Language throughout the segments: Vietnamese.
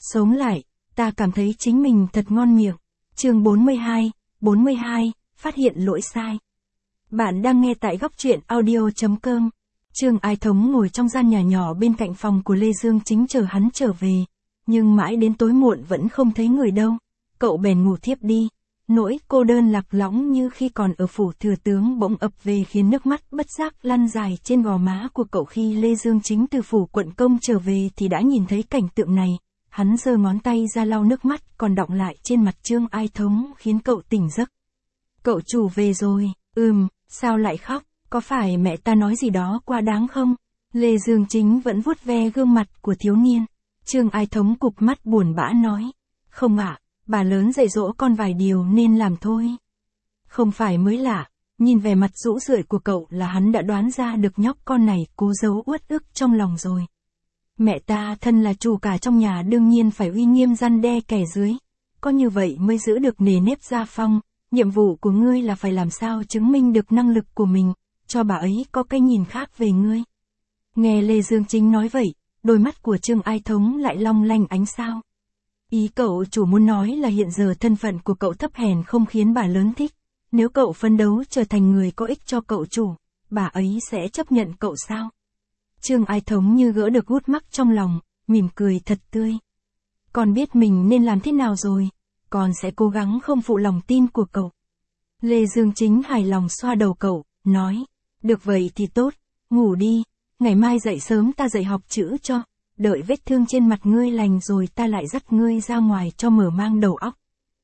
Sống lại, ta cảm thấy chính mình thật ngon miệng. Chương 42, phát hiện lỗi sai. Bạn đang nghe tại góc truyện audio.com. Trương Ai Thống ngồi trong gian nhà nhỏ bên cạnh phòng của Lê Dương Chính chờ hắn trở về. Nhưng mãi đến tối muộn vẫn không thấy người đâu. Cậu bèn ngủ thiếp đi. Nỗi cô đơn lạc lõng như khi còn ở phủ thừa tướng bỗng ập về khiến nước mắt bất giác lăn dài trên gò má của cậu. Khi Lê Dương Chính từ phủ quận công trở về thì đã nhìn thấy cảnh tượng này. Hắn giơ ngón tay ra lau nước mắt còn đọng lại trên mặt Trương Ai Thống khiến cậu tỉnh giấc. Cậu chủ về rồi, sao lại khóc, có phải mẹ ta nói gì đó quá đáng không? Lê Dương Chính vẫn vuốt ve gương mặt của thiếu niên. Trương Ai Thống cụp mắt buồn bã nói, không ạ, bà lớn dạy dỗ con vài điều nên làm thôi. Không phải mới lạ, nhìn vẻ mặt rũ rượi của cậu là hắn đã đoán ra được nhóc con này cố giấu uất ức trong lòng rồi. Mẹ ta thân là chủ cả trong nhà đương nhiên phải uy nghiêm răn đe kẻ dưới. Có như vậy mới giữ được nề nếp gia phong. Nhiệm vụ của ngươi là phải làm sao chứng minh được năng lực của mình, cho bà ấy có cái nhìn khác về ngươi. Nghe Lê Dương Chính nói vậy, đôi mắt của Trương Ai Thống lại long lanh ánh sao. Ý cậu chủ muốn nói là hiện giờ thân phận của cậu thấp hèn không khiến bà lớn thích. Nếu cậu phấn đấu trở thành người có ích cho cậu chủ, bà ấy sẽ chấp nhận cậu sao? Trương Ai Thống như gỡ được gút mắc trong lòng, mỉm cười thật tươi. Con biết mình nên làm thế nào rồi, con sẽ cố gắng không phụ lòng tin của cậu. Lê Dương Chính hài lòng xoa đầu cậu, nói, được vậy thì tốt, ngủ đi, ngày mai dậy sớm ta dạy học chữ cho, đợi vết thương trên mặt ngươi lành rồi ta lại dắt ngươi ra ngoài cho mở mang đầu óc.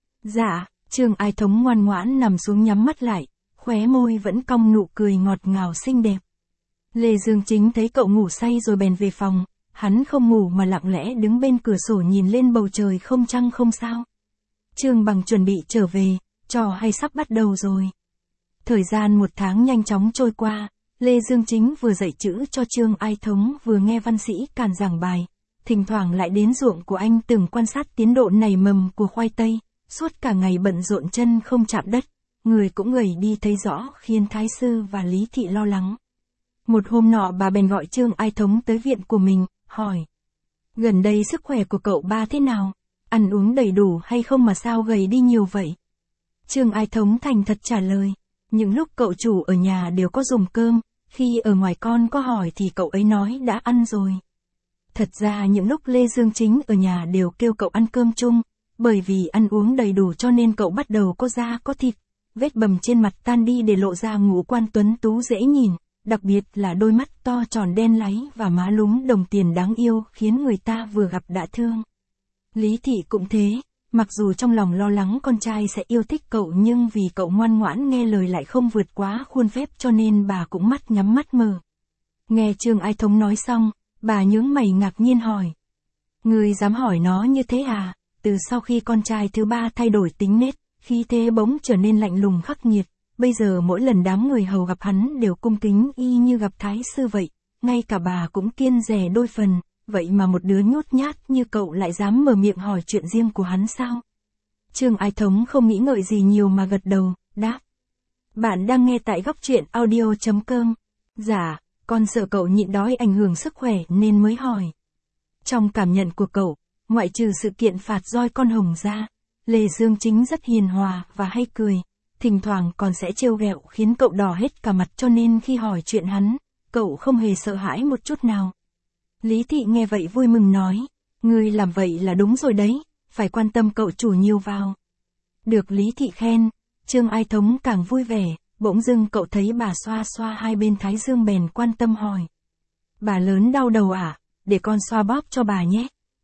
Dạ, Trương Ai Thống ngoan ngoãn nằm xuống nhắm mắt lại, khóe môi vẫn cong nụ cười ngọt ngào xinh đẹp. Lê Dương Chính thấy cậu ngủ say rồi bèn về phòng, hắn không ngủ mà lặng lẽ đứng bên cửa sổ nhìn lên bầu trời không trăng không sao. Trương Bằng chuẩn bị trở về, trò hay sắp bắt đầu rồi. Thời gian 1 tháng nhanh chóng trôi qua, Lê Dương Chính vừa dạy chữ cho Trương Ai Thống vừa nghe văn sĩ càn giảng bài, thỉnh thoảng lại đến ruộng của anh từng quan sát tiến độ nảy mầm của khoai tây, suốt cả ngày bận rộn chân không chạm đất, người cũng gầy đi thấy rõ khiến Thái Sư và Lý Thị lo lắng. Một hôm nọ bà bèn gọi Trương Ai Thống tới viện của mình, hỏi. Gần đây sức khỏe của cậu ba thế nào? Ăn uống đầy đủ hay không mà sao gầy đi nhiều vậy? Trương Ai Thống thành thật trả lời. Những lúc cậu chủ ở nhà đều có dùng cơm, khi ở ngoài con có hỏi thì cậu ấy nói đã ăn rồi. Thật ra những lúc Lê Dương Chính ở nhà đều kêu cậu ăn cơm chung, bởi vì ăn uống đầy đủ cho nên cậu bắt đầu có da có thịt, vết bầm trên mặt tan đi để lộ ra ngũ quan tuấn tú dễ nhìn. Đặc biệt là đôi mắt to tròn đen láy và má lúm đồng tiền đáng yêu khiến người ta vừa gặp đã thương. Lý Thị cũng thế, mặc dù trong lòng lo lắng con trai sẽ yêu thích cậu nhưng vì cậu ngoan ngoãn nghe lời lại không vượt quá khuôn phép cho nên bà cũng mắt nhắm mắt mở. Nghe Trương Ai Thống nói xong, bà nhướng mày ngạc nhiên hỏi. Ngươi dám hỏi nó như thế à? Từ sau khi con trai thứ ba thay đổi tính nết, khí thế bỗng trở nên lạnh lùng khắc nghiệt. Bây giờ mỗi lần đám người hầu gặp hắn đều cung kính y như gặp Thái Sư vậy, ngay cả bà cũng kiêng dè đôi phần, vậy mà một đứa nhút nhát như cậu lại dám mở miệng hỏi chuyện riêng của hắn sao? Trương Ai Thống không nghĩ ngợi gì nhiều mà gật đầu, đáp. Bạn đang nghe tại góc truyện audio.com. Dạ, con sợ cậu nhịn đói ảnh hưởng sức khỏe nên mới hỏi. Trong cảm nhận của cậu, ngoại trừ sự kiện phạt roi con hồng ra, Lê Dương Chính rất hiền hòa và hay cười. Thỉnh thoảng còn sẽ trêu ghẹo khiến cậu đỏ hết cả mặt cho nên khi hỏi chuyện hắn, cậu không hề sợ hãi một chút nào. Lý Thị nghe vậy vui mừng nói, ngươi làm vậy là đúng rồi đấy, phải quan tâm cậu chủ nhiều vào. Được Lý Thị khen, Trương Ai Thống càng vui vẻ, bỗng dưng cậu thấy bà xoa xoa hai bên thái dương bèn quan tâm hỏi. Bà lớn đau đầu à, để con xoa bóp cho bà nhé.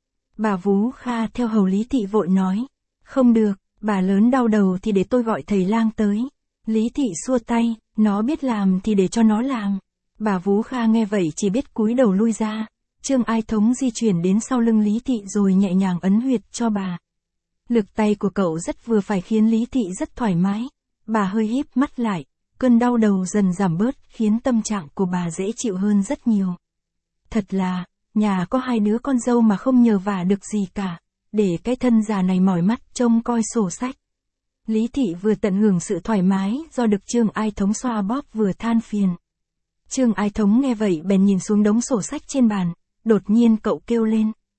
Bà Vú Kha theo hầu Lý Thị vội nói, không được. Bà lớn đau đầu thì để tôi gọi thầy lang tới. Lý Thị xua tay, nó biết làm thì để cho nó làm. Bà Vú Kha nghe vậy chỉ biết cúi đầu lui ra. Trương Ai Thống di chuyển đến sau lưng Lý Thị rồi nhẹ nhàng ấn huyệt cho bà. Lực tay của cậu rất vừa phải khiến Lý Thị rất thoải mái. Bà hơi híp mắt lại, cơn đau đầu dần giảm bớt khiến tâm trạng của bà dễ chịu hơn rất nhiều. Thật là, nhà có 2 đứa con dâu mà không nhờ vả được gì cả. Để cái thân già này mỏi mắt trông coi sổ sách. Lý Thị vừa tận hưởng sự thoải mái do được Trương Ai Thống xoa bóp vừa than phiền. Trương Ai Thống nghe vậy bèn nhìn xuống đống sổ sách trên bàn, đột nhiên cậu kêu lên.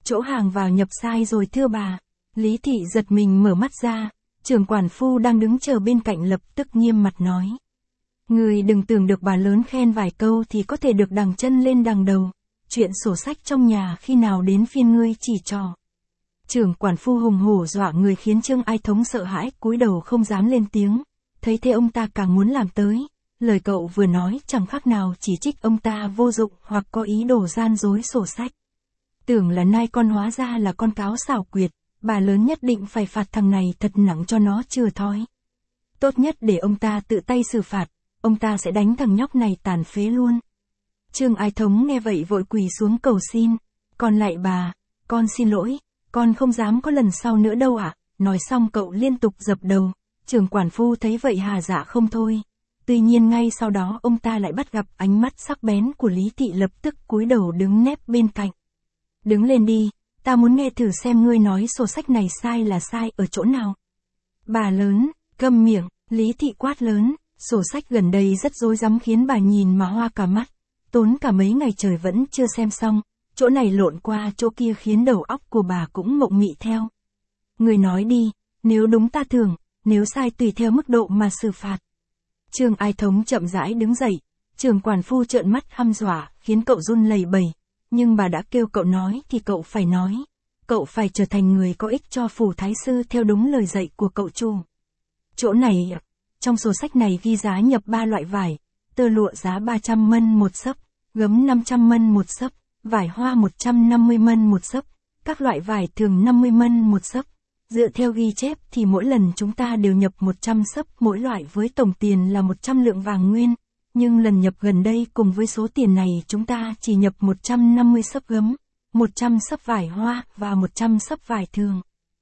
chỗ hàng vào nhập sai rồi thưa bà. Lý thị giật mình mở mắt ra, trưởng quản phu đang đứng chờ bên cạnh lập tức nghiêm mặt nói. Người đừng tưởng được bà lớn khen vài câu thì có thể được đằng chân lên đằng đầu, chuyện sổ sách trong nhà khi nào đến phiên ngươi chỉ trò. Trưởng quản phu hùng hổ dọa người khiến Trương Ai Thống sợ hãi cúi đầu không dám lên tiếng, thấy thế ông ta càng muốn làm tới, lời cậu vừa nói chẳng khác nào chỉ trích ông ta vô dụng hoặc có ý đồ gian dối sổ sách. Tưởng là nai con hóa ra là con cáo xảo quyệt, bà lớn nhất định phải phạt thằng này thật nặng cho nó chừa thói. Tốt nhất để ông ta tự tay xử phạt, ông ta sẽ đánh thằng nhóc này tàn phế luôn. Trương Ai Thống nghe vậy vội quỳ xuống cầu xin, con lại bà, con xin lỗi, con không dám có lần sau nữa đâu ạ. Nói xong cậu liên tục dập đầu, trưởng quản phu thấy vậy hà dạ không thôi. Tuy nhiên ngay sau đó ông ta lại bắt gặp ánh mắt sắc bén của Lý thị lập tức cúi đầu đứng nép bên cạnh. Đứng lên đi, ta muốn nghe thử xem ngươi nói sổ sách này sai là sai ở chỗ nào. Bà lớn, câm miệng, Lý thị quát lớn, sổ sách gần đây rất rối rắm khiến bà nhìn mà hoa cả mắt, tốn cả mấy ngày trời vẫn chưa xem xong, chỗ này lộn qua chỗ kia khiến đầu óc của bà cũng mộng mị theo. Người nói đi, nếu đúng ta thưởng, nếu sai tùy theo mức độ mà xử phạt. Trương Ai Thống chậm rãi đứng dậy, trưởng quản phu trợn mắt hăm dọa, khiến cậu run lẩy bẩy, nhưng bà đã kêu cậu nói thì cậu phải nói. Cậu phải trở thành người có ích cho phủ thái sư theo đúng lời dạy của cậu chủ. Chỗ này, trong sổ sách này ghi giá nhập 3 loại vải, tơ lụa giá 300 mân một xấp, gấm 500 mân một xấp, vải hoa 150 mân một xấp, các loại vải thường 50 mân một xấp. Dựa theo ghi chép thì mỗi lần chúng ta đều nhập 100 xấp mỗi loại với tổng tiền là 100 lượng vàng nguyên, nhưng lần nhập gần đây cùng với số tiền này chúng ta chỉ nhập 150 xấp gấm, 100 xấp vải hoa và 100 xấp vải thường.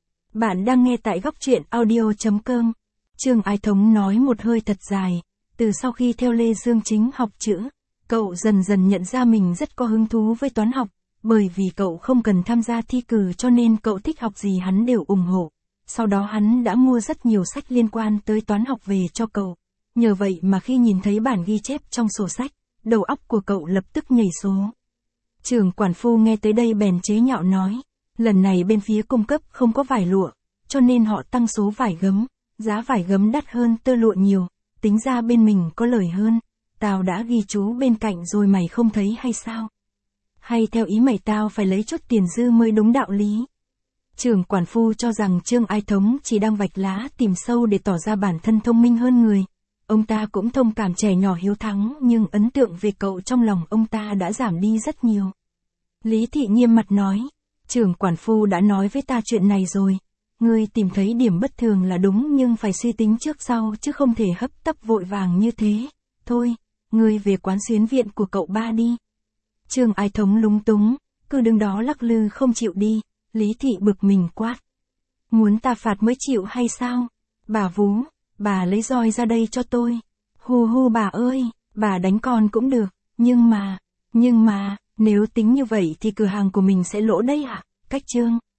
Bạn đang nghe tại góc truyện audio.com. Trương Ai Thống nói một hơi thật dài, từ sau khi theo Lê Dương Chính học chữ, cậu dần dần nhận ra mình rất có hứng thú với toán học, bởi vì cậu không cần tham gia thi cử cho nên cậu thích học gì hắn đều ủng hộ. Sau đó hắn đã mua rất nhiều sách liên quan tới toán học về cho cậu. Nhờ vậy mà khi nhìn thấy bản ghi chép trong sổ sách, đầu óc của cậu lập tức nhảy số. Trưởng quản phu nghe tới đây bèn chế nhạo nói, lần này bên phía cung cấp không có vải lụa, cho nên họ tăng số vải gấm, giá vải gấm đắt hơn tơ lụa nhiều, tính ra bên mình có lời hơn. Tao đã ghi chú bên cạnh rồi mày không thấy hay sao? Hay theo ý mày tao phải lấy chút tiền dư mới đúng đạo lý? Trưởng quản phu cho rằng Trương Ai Thống chỉ đang vạch lá tìm sâu để tỏ ra bản thân thông minh hơn người. Ông ta cũng thông cảm trẻ nhỏ hiếu thắng nhưng ấn tượng về cậu trong lòng ông ta đã giảm đi rất nhiều. Lý thị nghiêm mặt nói, trưởng quản phu đã nói với ta chuyện này rồi. Ngươi tìm thấy điểm bất thường là đúng nhưng phải suy tính trước sau chứ không thể hấp tấp vội vàng như thế. Thôi, ngươi về quán xuyến viện của cậu ba đi. Trương Ai Thống lúng túng, cứ đứng đó lắc lư không chịu đi. Lý thị bực mình quát. Muốn ta phạt mới chịu hay sao? Bà Vú, bà lấy roi ra đây cho tôi. Hù hù bà ơi, bà đánh con cũng được, nhưng mà, nếu tính như vậy thì cửa hàng của mình sẽ lỗ đấy ạ. Cách Trương